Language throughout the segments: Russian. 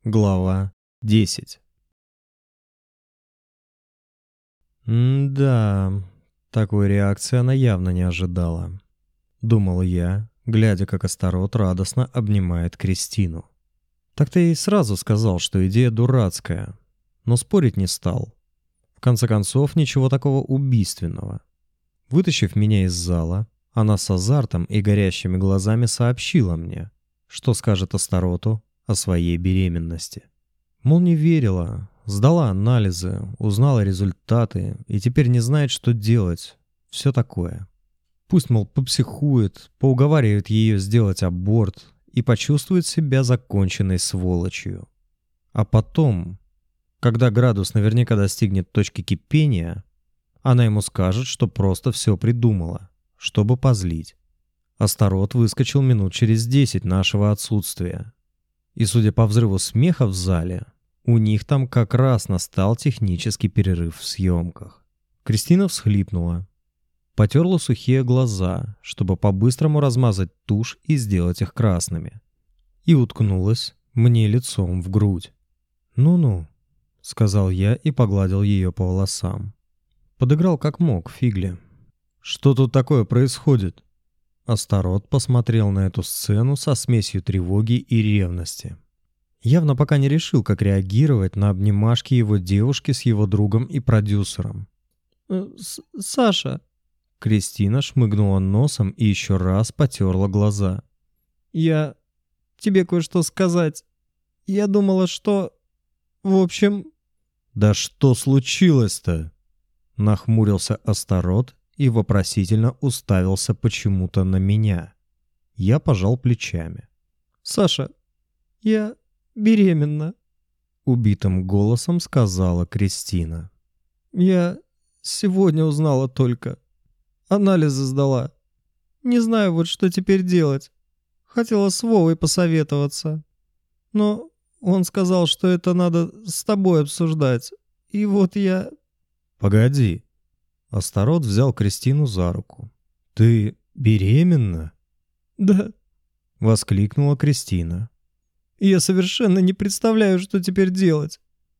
Глава 10. Да, такой реакции она явно не ожидала. Думал я, глядя, как Астарот радостно обнимает Кристину. Так-то я ей сразу сказал, что идея дурацкая, но спорить не стал. В конце концов, ничего такого убийственного. Вытащив меня из зала, она с азартом и горящими глазами сообщила мне, что скажет Астароту о своей беременности. Мол, не верила, сдала анализы, узнала результаты и теперь не знает, что делать. Все такое. Пусть, мол, попсихует, поуговаривает ее сделать аборт и почувствует себя законченной сволочью. А потом, когда градус наверняка достигнет точки кипения, она ему скажет, что просто все придумала, чтобы позлить. Астарот выскочил минут через 10 нашего отсутствия. И, судя по взрыву смеха в зале, у них там как раз настал технический перерыв в съемках. Кристина всхлипнула, потерла сухие глаза, чтобы по-быстрому размазать тушь и сделать их красными, и уткнулась мне лицом в грудь. «Ну-ну», — сказал я и погладил ее по волосам. Подыграл как мог Фигли. «Что тут такое происходит?» Астарот посмотрел на эту сцену со смесью тревоги и ревности. Явно пока не решил, как реагировать на обнимашки его девушки с его другом и продюсером. «Саша!» Кристина шмыгнула носом и еще раз потерла глаза. «Я тебе кое-что сказать. Я думала, что... В общем...» «Да что случилось-то?» Нахмурился Астарот и вопросительно уставился почему-то на меня. Я пожал плечами. «Саша, я беременна», — убитым голосом сказала Кристина. «Я сегодня узнала только. Анализы сдала. Не знаю вот, что теперь делать. Хотела с Вовой посоветоваться. Но он сказал, что это надо с тобой обсуждать. И вот я...» «Погоди». Астарот взял Кристину за руку. «Ты беременна?» «Да», — воскликнула Кристина. «Я совершенно не представляю, что теперь делать».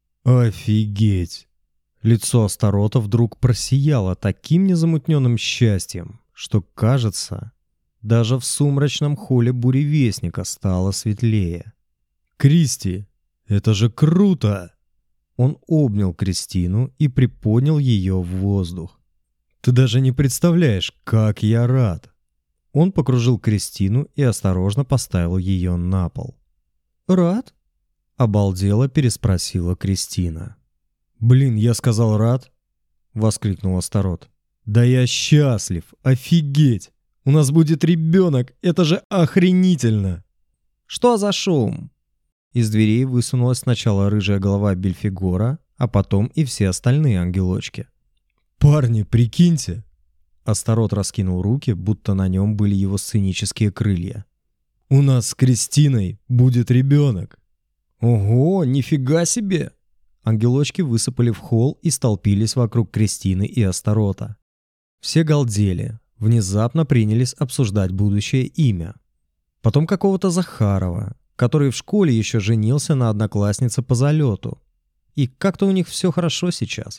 «Офигеть!» Лицо Астарота вдруг просияло таким незамутненным счастьем, что, кажется, даже в сумрачном холле буревестника стало светлее. «Кристи, это же круто!» Он обнял Кристину и приподнял ее в воздух. «Ты даже не представляешь, как я рад!» Он покружил Кристину и осторожно поставил ее на пол. «Рад?» — обалдело переспросила Кристина. «Блин, я сказал рад?» — воскликнул Астарот. «Да я счастлив! Офигеть! У нас будет ребенок! Это же охренительно!» «Что за шум?» Из дверей высунулась сначала рыжая голова Бельфигора, а потом и все остальные ангелочки. «Парни, прикиньте!» Астарот раскинул руки, будто на нем были его сценические крылья. «У нас с Кристиной будет ребенок!» «Ого, нифига себе!» Ангелочки высыпали в холл и столпились вокруг Кристины и Астарота. Все галдели, внезапно принялись обсуждать будущее имя. Потом какого-то Захарова, который в школе еще женился на однокласснице по залету. И как-то у них все хорошо сейчас.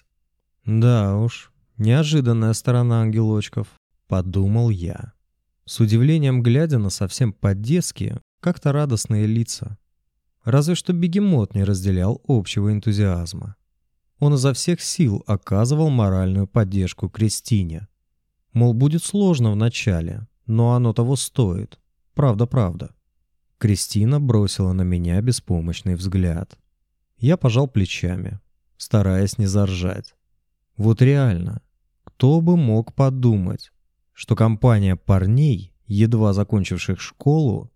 Да уж, неожиданная сторона ангелочков, подумал я. С удивлением глядя на совсем по-детски, как-то радостные лица. Разве что бегемот не разделял общего энтузиазма. Он изо всех сил оказывал моральную поддержку Кристине. Мол, будет сложно вначале, но оно того стоит. Правда. Кристина бросила на меня беспомощный взгляд. Я пожал плечами, стараясь не заржать. Вот реально, кто бы мог подумать, что компания парней, едва закончивших школу,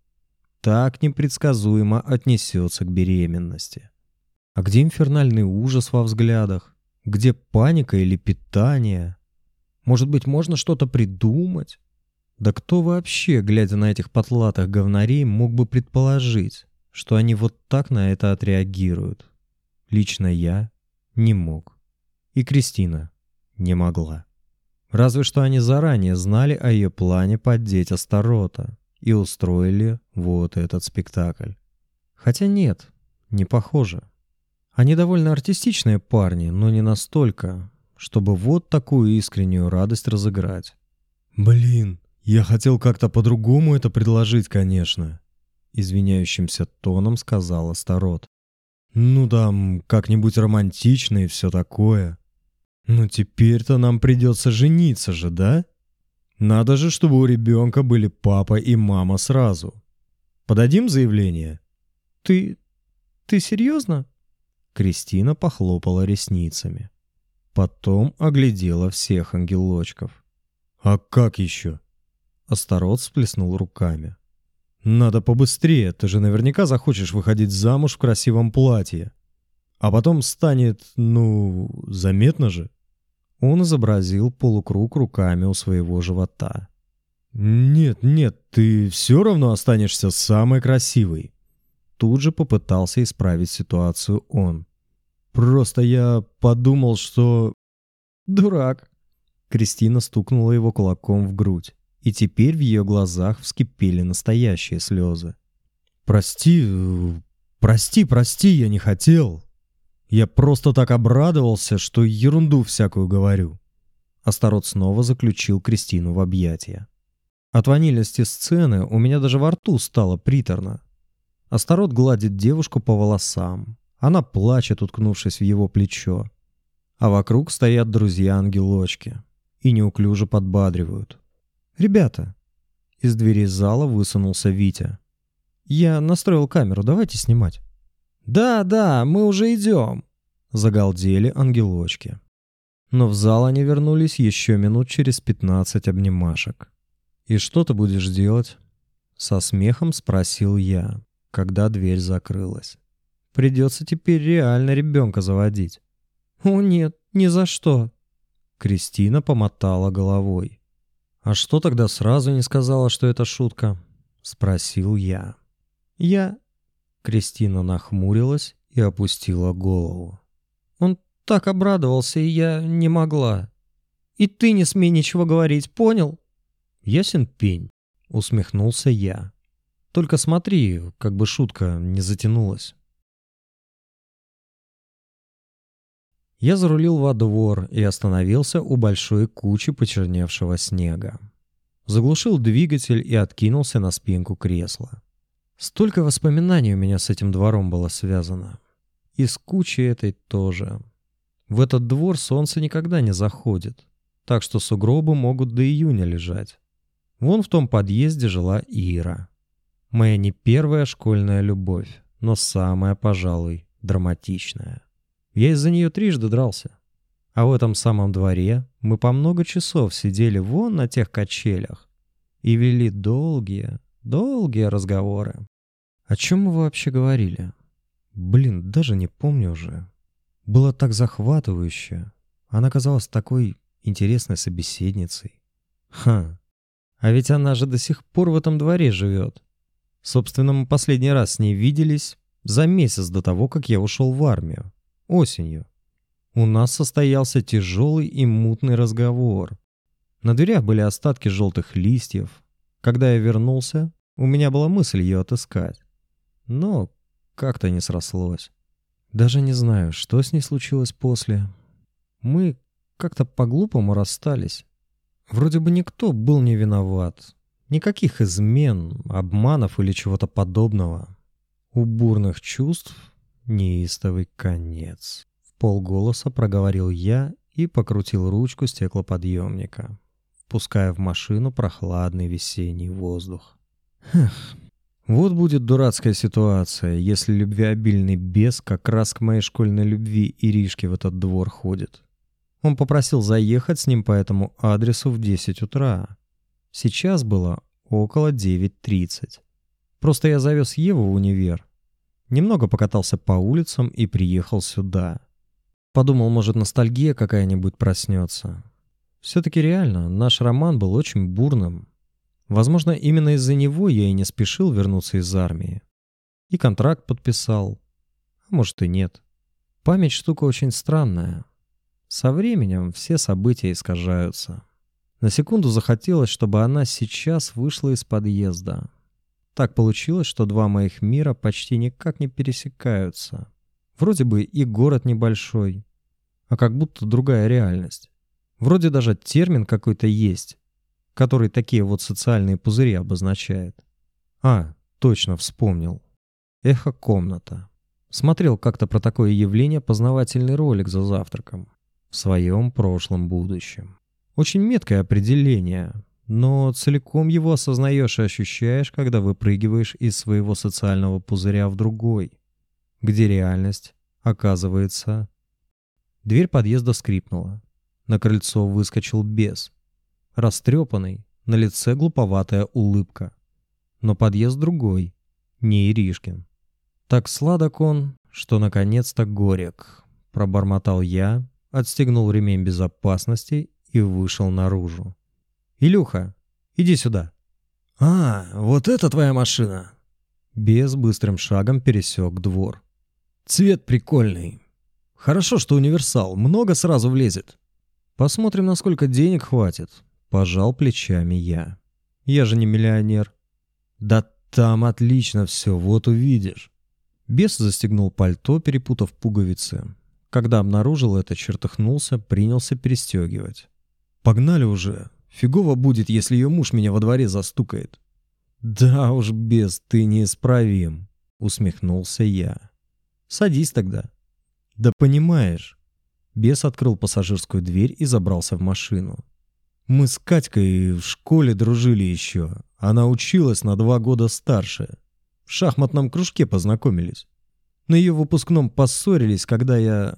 так непредсказуемо отнесется к беременности. А где инфернальный ужас во взглядах? Где паника или питание? Может быть, можно что-то придумать? Да кто вообще, глядя на этих потлатых говнарей, мог бы предположить, что они вот так на это отреагируют? Лично я не мог. И Кристина не могла. Разве что они заранее знали о ее плане поддеть Астарота и устроили вот этот спектакль. Хотя нет, Не похоже. Они довольно артистичные парни, но не настолько, чтобы вот такую искреннюю радость разыграть. «Блин, я хотел как-то по-другому это предложить, конечно», — извиняющимся тоном сказал Астарот. «Ну там, как-нибудь романтично и все такое. Но теперь-то нам придется жениться же, да? Надо же, чтобы у ребенка были папа и мама сразу. Подадим заявление?» Ты серьезно? Кристина похлопала ресницами. Потом оглядела всех ангелочков. «А как еще?» Астарот всплеснул руками. «Надо побыстрее, ты же наверняка захочешь выходить замуж в красивом платье. А потом станет, заметно же». Он изобразил полукруг руками у своего живота. «Нет, ты все равно останешься самой красивой». Тут же попытался исправить ситуацию он. «Просто я подумал, что...» Дурак. Кристина стукнула его кулаком в грудь, и теперь в ее глазах вскипели настоящие слезы. «Прости, я не хотел. Я просто так обрадовался, что ерунду всякую говорю». Астарот снова заключил Кристину в объятия. От ванильности сцены у меня даже во рту стало приторно. Астарот гладит девушку по волосам. Она плачет, уткнувшись в его плечо. А вокруг стоят друзья-ангелочки и неуклюже подбадривают. «Ребята!» Из двери зала высунулся Витя. «Я настроил камеру, давайте снимать». Да, мы уже идем. Загалдели ангелочки. Но в зал они вернулись еще минут через 15 обнимашек. «И что ты будешь делать?» Со смехом спросил я, когда дверь закрылась. «Придется теперь реально ребенка заводить». О нет, ни за что. Кристина помотала головой. «А что тогда сразу не сказала, что это шутка?» Спросил я. Кристина нахмурилась и опустила голову. Он так обрадовался, и я не могла. И ты не смей ничего говорить, понял? «Ясен пень», — усмехнулся я. «Только смотри, как бы шутка не затянулась». Я зарулил во двор и остановился у большой кучи почерневшего снега. Заглушил двигатель и откинулся на спинку кресла. Столько воспоминаний у меня с этим двором было связано. И с кучей этой тоже. В этот двор солнце никогда не заходит, так что сугробы могут до июня лежать. Вон в том подъезде жила Ира. Моя не первая школьная любовь, но самая, пожалуй, драматичная. Я из-за нее трижды дрался. А в этом самом дворе мы по много часов сидели вон на тех качелях и вели долгие разговоры. О чем мы вообще говорили? Блин, даже не помню уже. Было так захватывающе. Она казалась такой интересной собеседницей. А ведь она же до сих пор в этом дворе живет. Собственно, мы последний раз с ней виделись за месяц до того, как я ушел в армию. Осенью. У нас состоялся тяжелый и мутный разговор. На дверях были остатки желтых листьев. Когда я вернулся, у меня была мысль ее отыскать. Но как-то не срослось. Даже не знаю, что с ней случилось после. Мы как-то по-глупому расстались. Вроде бы никто был не виноват. Никаких измен, обманов или чего-то подобного. У бурных чувств неистовый конец. Вполголоса проговорил я и покрутил ручку стеклоподъемника, впуская в машину прохладный весенний воздух. Вот будет дурацкая ситуация, если любвеобильный бес как раз к моей школьной любви Иришке в этот двор ходит. Он попросил заехать с ним по этому адресу в 10 утра. Сейчас было около 9:30. Просто я завез Еву в универ. Немного покатался по улицам и приехал сюда. Подумал, может, ностальгия какая-нибудь проснется. Все-таки реально, наш роман был очень бурным. Возможно, именно из-за него я и не спешил вернуться из армии. И контракт подписал. А может и нет. Память штука очень странная. Со временем все события искажаются. На секунду захотелось, чтобы она сейчас вышла из подъезда. Так получилось, что два моих мира почти никак не пересекаются. Вроде бы и город небольшой, а как будто другая реальность. Вроде даже термин какой-то есть, который такие вот социальные пузыри обозначает. А, точно вспомнил. Эхо-комната. Смотрел как-то про такое явление познавательный ролик за завтраком. В своем прошлом будущем. Очень меткое определение, но целиком его осознаешь и ощущаешь, когда выпрыгиваешь из своего социального пузыря в другой, где реальность, оказывается... Дверь подъезда скрипнула. На крыльцо выскочил бес. Растрепанный, на лице глуповатая улыбка. Но подъезд другой, не Иришкин. Так сладок он, что наконец-то горек, пробормотал я, отстегнул ремень безопасности и вышел наружу. «Илюха, иди сюда». «А, вот это твоя машина!» Бес быстрым шагом пересек двор. «Цвет прикольный. Хорошо, что универсал, много сразу влезет». «Посмотрим, насколько денег хватит», — пожал плечами я. «Я же не миллионер». «Да там отлично все, вот увидишь». Бес застегнул пальто, перепутав пуговицы. Когда обнаружил это, чертыхнулся, принялся перестегивать. «Погнали уже. Фигово будет, если ее муж меня во дворе застукает». «Да уж, бес, ты неисправим», — усмехнулся я. «Садись тогда». «Да понимаешь». Бес открыл пассажирскую дверь и забрался в машину. «Мы с Катькой в школе дружили еще. Она училась на 2 года старше. В шахматном кружке познакомились. На ее выпускном поссорились, когда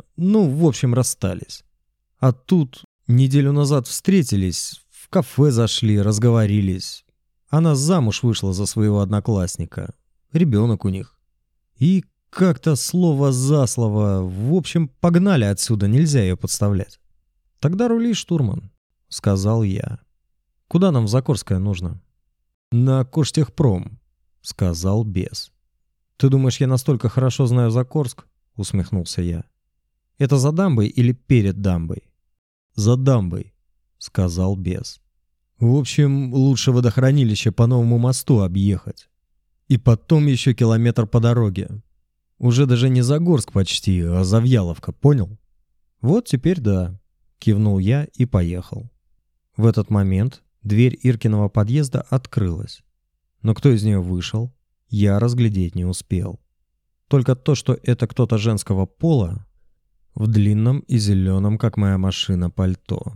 в общем, расстались. А тут неделю назад встретились, в кафе зашли, разговорились. Она замуж вышла за своего одноклассника. Ребенок у них. И как-то слово за слово, в общем, погнали отсюда, нельзя ее подставлять. Тогда рули, штурман», — сказал я. «Куда нам в Закорское нужно?» «На Коштехпром», — сказал бес. «Ты думаешь, я настолько хорошо знаю Закорск?» — усмехнулся я. «Это за дамбой или перед дамбой?» «За дамбой», — сказал бес. «В общем, лучше водохранилище по новому мосту объехать. И потом еще километр по дороге. Уже даже не Загорск почти, а Завьяловка, понял?» «Вот теперь да», — кивнул я и поехал. В этот момент дверь Иркиного подъезда открылась. Но кто из нее вышел, я разглядеть не успел. Только то, что это кто-то женского пола, в длинном и зеленом, как моя машина, пальто.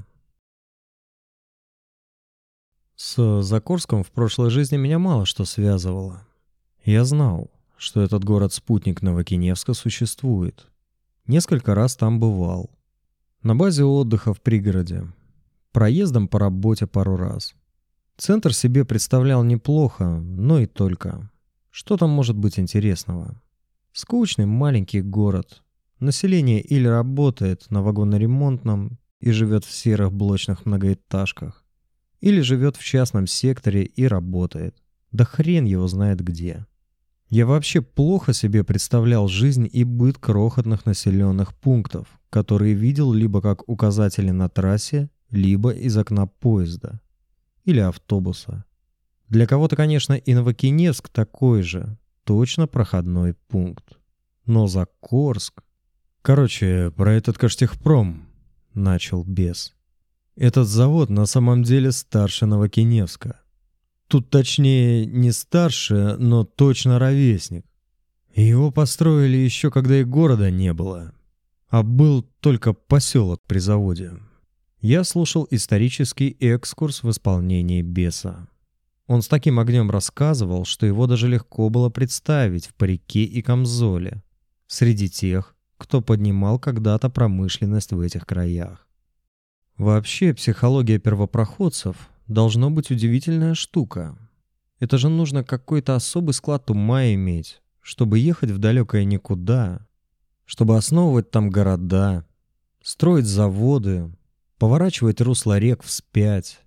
С Закорском в прошлой жизни меня мало что связывало. Я знал, что этот город-спутник Новокиневска существует. Несколько раз там бывал. На базе отдыха в пригороде. Проездом по работе пару раз. Центр себе представлял неплохо, но и только. Что там может быть интересного? Скучный маленький город. Население или работает на вагоноремонтном и живет в серых блочных многоэтажках, или живет в частном секторе и работает. Да хрен его знает где. Я вообще плохо себе представлял жизнь и быт крохотных населенных пунктов, которые видел либо как указатели на трассе, либо из окна поезда или автобуса. Для кого-то, конечно, и Новокиневск такой же, точно проходной пункт. Но Закорск... Короче, про этот Коштехпром, начал бес. Этот завод на самом деле старше Новокиневска. Тут точнее не старше, но точно ровесник. Его построили еще когда и города не было, а был только поселок при заводе. Я слушал исторический экскурс в исполнении беса. Он с таким огнем рассказывал, что его даже легко было представить в парике и камзоле, среди тех, кто поднимал когда-то промышленность в этих краях. Вообще, психология первопроходцев должно быть удивительная штука. Это же нужно какой-то особый склад ума иметь, чтобы ехать в далекое никуда, чтобы основывать там города, строить заводы, поворачивать русло рек вспять.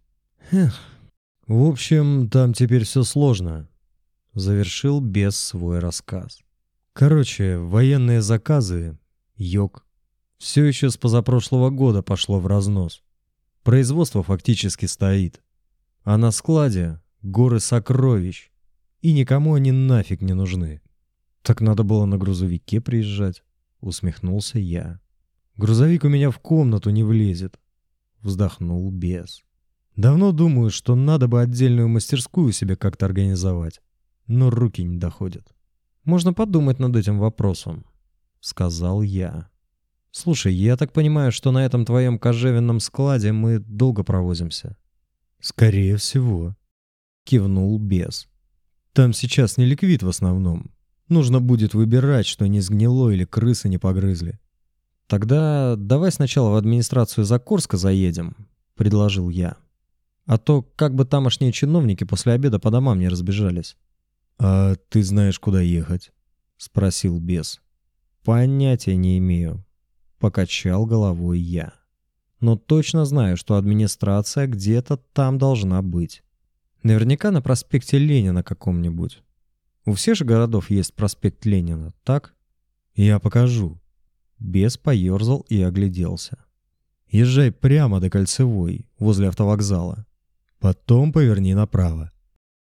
В общем, там теперь все сложно, завершил бес свой рассказ. Короче, военные заказы, йог, все еще с позапрошлого года пошло в разнос. Производство фактически стоит. А на складе горы сокровищ. И никому они нафиг не нужны. Так надо было на грузовике приезжать, усмехнулся я. Грузовик у меня в комнату не влезет, вздохнул бес. Давно думаю, что надо бы отдельную мастерскую себе как-то организовать, но руки не доходят. Можно подумать над этим вопросом, сказал я. Слушай, я так понимаю, что на этом твоем кожевенном складе мы долго провозимся? Скорее всего, кивнул бес. Там сейчас не ликвид в основном. Нужно будет выбирать, что не сгнило или крысы не погрызли. Тогда давай сначала в администрацию Закорска заедем, предложил я. А то как бы тамошние чиновники после обеда по домам не разбежались. А ты знаешь, куда ехать? Спросил бес. Понятия не имею, покачал головой я. Но точно знаю, что администрация где-то там должна быть. Наверняка на проспекте Ленина каком-нибудь. У всех же городов есть проспект Ленина, так? Я покажу. Бес поёрзал и огляделся. Езжай прямо до Кольцевой, возле автовокзала. Потом поверни направо.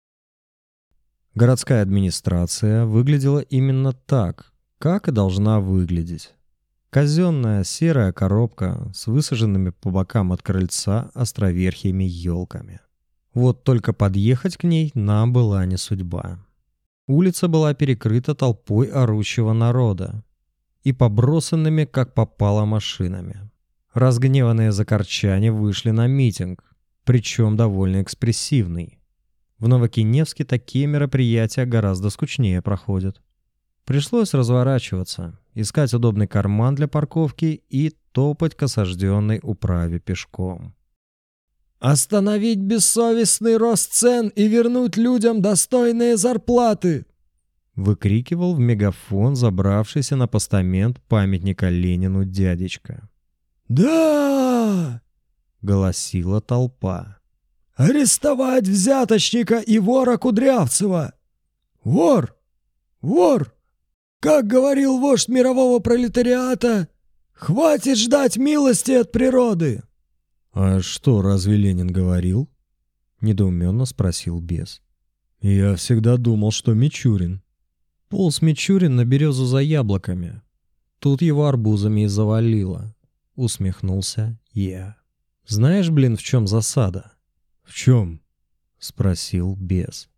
Городская администрация выглядела именно так, как и должна выглядеть. Казенная серая коробка с высаженными по бокам от крыльца островерхими елками. Вот только подъехать к ней нам была не судьба. Улица была перекрыта толпой орущего народа и побросанными, как попало, машинами. Разгневанные закорчане вышли на митинг, причем довольно экспрессивный. В Новокиневске такие мероприятия гораздо скучнее проходят. Пришлось разворачиваться, искать удобный карман для парковки и топать к осажденной управе пешком. «Остановить бессовестный рост цен и вернуть людям достойные зарплаты!» Выкрикивал в мегафон забравшийся на постамент памятника Ленину дядечка. «Да!» — голосила толпа. «Арестовать взяточника и вора Кудрявцева! Вор! Вор! Как говорил вождь мирового пролетариата, хватит ждать милости от природы!» «А что, разве Ленин говорил?» — недоуменно спросил бес. «Я всегда думал, что Мичурин». Полз Мичурин на березу за яблоками. Тут его арбузами и завалило. Усмехнулся я. «Знаешь, блин, в чем засада?» «В чем?» — спросил бес.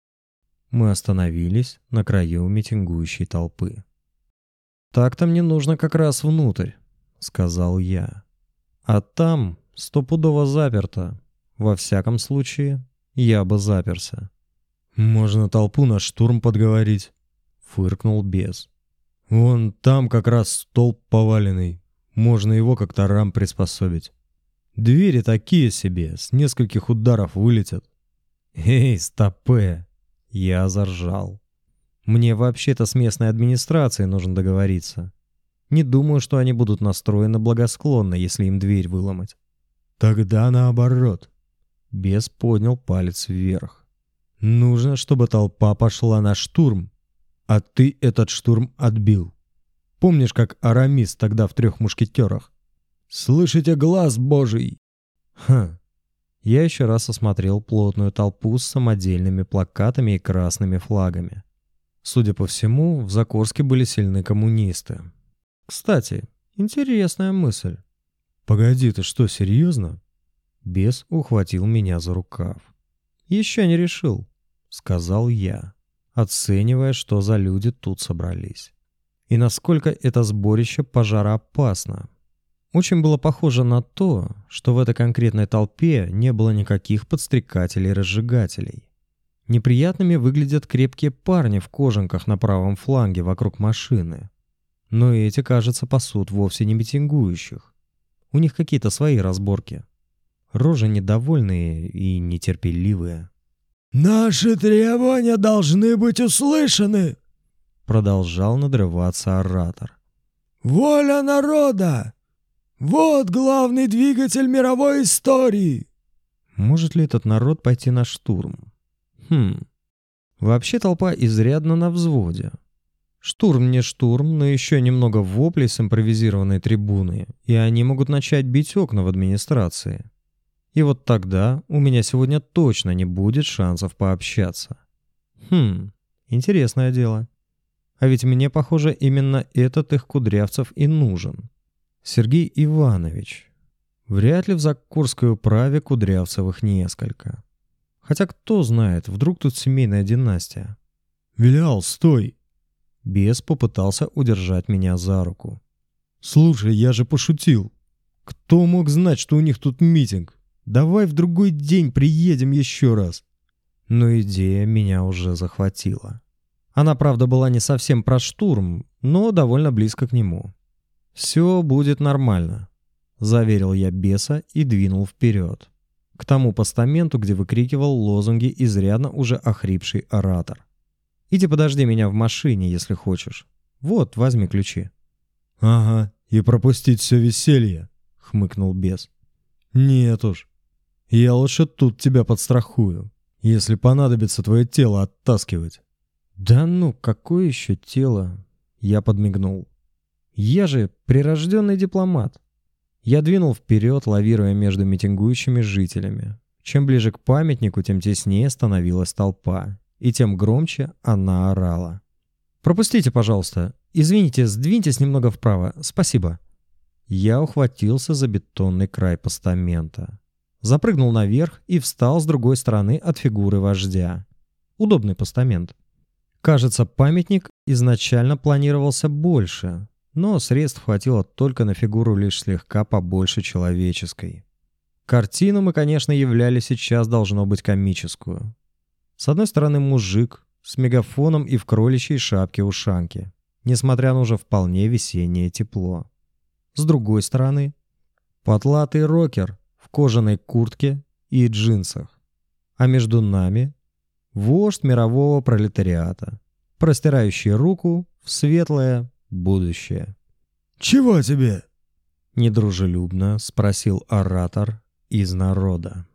Мы остановились на краю митингующей толпы. «Так-то мне нужно как раз внутрь», — сказал я. «А там стопудово заперто. Во всяком случае, я бы заперся». «Можно толпу на штурм подговорить», — фыркнул бес. «Вон там как раз столб поваленный. Можно его как тарам приспособить. Двери такие себе, с нескольких ударов вылетят». «Эй, стопэ!» Я заржал. «Мне вообще-то с местной администрацией нужно договориться. Не думаю, что они будут настроены благосклонно, если им дверь выломать». «Тогда наоборот». Бес поднял палец вверх. «Нужно, чтобы толпа пошла на штурм, а ты этот штурм отбил. Помнишь, как Арамис тогда в «Трех мушкетерах»? Слышите глаз Божий?» «Ха». Я еще раз осмотрел плотную толпу с самодельными плакатами и красными флагами. Судя по всему, в Закорске были сильны коммунисты. Кстати, интересная мысль. «Погоди, ты что, серьезно?» Бес ухватил меня за рукав. «Еще не решил», — сказал я, оценивая, что за люди тут собрались. И насколько это сборище пожароопасно. Очень было похоже на то, что в этой конкретной толпе не было никаких подстрекателей-разжигателей. Неприятными выглядят крепкие парни в кожанках на правом фланге вокруг машины. Но эти, кажется, пасут вовсе не митингующих. У них какие-то свои разборки. Рожи недовольные и нетерпеливые. «Наши требования должны быть услышаны!» Продолжал надрываться оратор. «Воля народа! Вот главный двигатель мировой истории!» Может ли этот народ пойти на штурм? Вообще толпа изрядно на взводе. Штурм не штурм, но еще немного воплей с импровизированной трибуны, и они могут начать бить окна в администрации. И вот тогда у меня сегодня точно не будет шансов пообщаться. Интересное дело. А ведь мне, похоже, именно этот их Кудрявцев и нужен. Сергей Иванович. Вряд ли в Закурской управе Кудрявцевых несколько. Хотя кто знает, вдруг тут семейная династия. «Вилял, стой!» Бес попытался удержать меня за руку. «Слушай, я же пошутил. Кто мог знать, что у них тут митинг? Давай в другой день приедем еще раз». Но идея меня уже захватила. Она, правда, была не совсем про штурм, но довольно близко к нему. «Все будет нормально», — заверил я беса и двинул вперед. К тому постаменту, где выкрикивал лозунги изрядно уже охрипший оратор. «Иди подожди меня в машине, если хочешь. Вот, возьми ключи». «Ага, и пропустить все веселье», — хмыкнул бес. «Нет уж, я лучше тут тебя подстрахую, если понадобится твое тело оттаскивать». «Да ну, какое еще тело?» Я подмигнул. «Я же прирожденный дипломат». Я двинул вперед, лавируя между митингующими жителями. Чем ближе к памятнику, тем теснее становилась толпа, и тем громче она орала. «Пропустите, пожалуйста. Извините, сдвиньтесь немного вправо. Спасибо». Я ухватился за бетонный край постамента. Запрыгнул наверх и встал с другой стороны от фигуры вождя. Удобный постамент. Кажется, памятник изначально планировался больше, но средств хватило только на фигуру лишь слегка побольше человеческой. Картину мы, конечно, являли сейчас, должно быть, комическую. С одной стороны мужик с мегафоном и в кроличьей шапке-ушанке, несмотря на уже вполне весеннее тепло. С другой стороны потлатый рокер в кожаной куртке и джинсах. А между нами вождь мирового пролетариата, простирающий руку в светлое будущее. «Чего тебе?» — недружелюбно спросил оратор из народа.